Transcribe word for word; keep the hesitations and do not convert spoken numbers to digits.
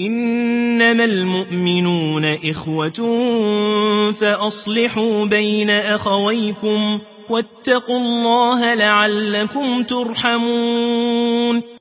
إنما المؤمنون إخوة فأصلحوا بين أخويكم واتقوا الله لعلكم ترحمون